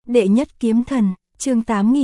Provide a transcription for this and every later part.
Đệ nhất kiếm thần, chương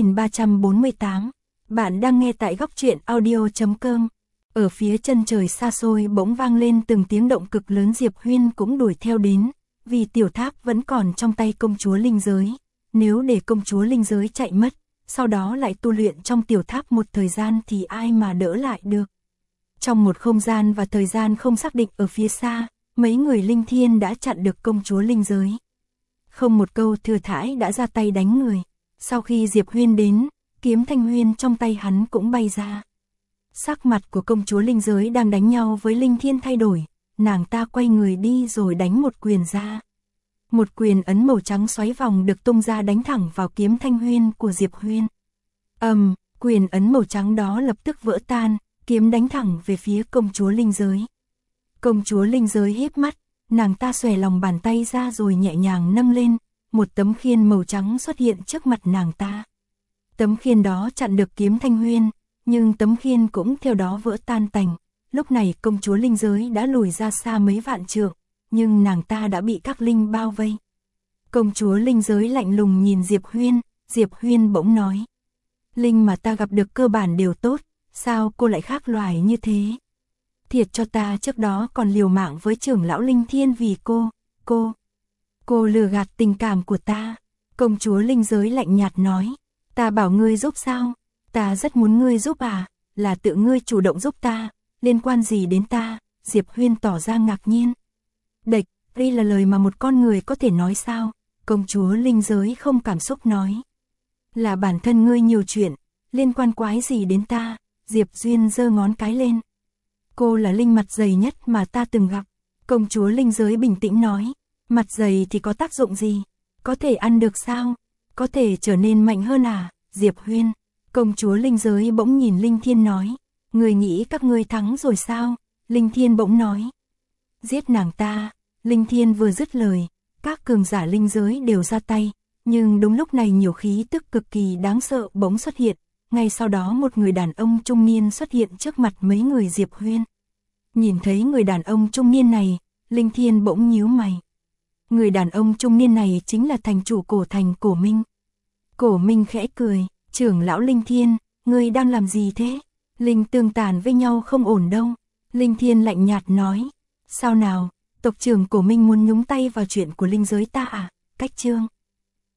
8348. Bạn đang nghe tại góc truyện audio.com. Ở phía chân trời xa xôi bỗng vang lên từng tiếng động cực lớn. Diệp Huyên cũng đuổi theo đến, vì tiểu tháp vẫn còn trong tay công chúa linh giới. Nếu để công chúa linh giới chạy mất, sau đó lại tu luyện trong tiểu tháp một thời gian thì ai mà đỡ lại được. Trong một không gian và thời gian không xác định ở phía xa, mấy người linh thiên đã chặn được công chúa linh giới. Không một câu thừa thãi đã ra tay đánh người. Sau khi Diệp Huyên đến, kiếm thanh huyên trong tay hắn cũng bay ra. Sắc mặt của công chúa linh giới đang đánh nhau với linh thiên thay đổi, nàng ta quay người đi rồi đánh một quyền ra. Một quyền ấn màu trắng xoáy vòng được tung ra đánh thẳng vào kiếm thanh huyên của Diệp Huyên. Quyền ấn màu trắng đó lập tức vỡ tan, kiếm đánh thẳng về phía công chúa linh giới. Công chúa linh giới híp mắt, nàng ta xòe lòng bàn tay ra rồi nhẹ nhàng nâng lên, một tấm khiên màu trắng xuất hiện trước mặt nàng ta. Tấm khiên đó chặn được kiếm thanh huyên, nhưng tấm khiên cũng theo đó vỡ tan tành. Lúc này công chúa linh giới đã lùi ra xa mấy vạn trượng, nhưng nàng ta đã bị các linh bao vây. Công chúa linh giới lạnh lùng nhìn Diệp Huyên bỗng nói: Linh mà ta gặp được cơ bản đều tốt, sao cô lại khác loài như thế? Thiệt cho ta trước đó còn liều mạng với trưởng lão linh thiên vì cô lừa gạt tình cảm của ta. Công chúa linh giới lạnh nhạt nói: Ta bảo ngươi giúp sao? Ta rất muốn ngươi giúp à? Là tự ngươi chủ động giúp ta, liên quan gì đến ta? Diệp Huyên tỏ ra ngạc nhiên. Đệch, đây là lời mà một con người có thể nói sao? Công chúa linh giới không cảm xúc nói: Là bản thân ngươi nhiều chuyện, liên quan quái gì đến ta? Diệp Duyên giơ ngón cái lên. Cô là linh mặt dày nhất mà ta từng gặp. Công chúa linh giới bình tĩnh nói: Mặt dày thì có tác dụng gì? Có thể ăn được sao? Có thể trở nên mạnh hơn à? Diệp Huyên. Công chúa linh giới bỗng nhìn linh thiên nói: Người nghĩ các ngươi thắng rồi sao? Linh thiên bỗng nói: Giết nàng ta. Linh thiên vừa dứt lời, các cường giả linh giới đều ra tay, nhưng đúng lúc này nhiều khí tức cực kỳ đáng sợ bỗng xuất hiện. Ngay sau đó một người đàn ông trung niên xuất hiện trước mặt mấy người Diệp Huyên. Nhìn thấy người đàn ông trung niên này, Linh Thiên bỗng nhíu mày. Người đàn ông trung niên này chính là thành chủ cổ thành Cổ Minh. Cổ Minh khẽ cười: Trưởng lão Linh Thiên, ngươi đang làm gì thế? Linh tương tàn với nhau không ổn đâu. Linh Thiên lạnh nhạt nói: Sao nào, tộc trưởng Cổ Minh muốn nhúng tay vào chuyện của linh giới ta à? Cách chương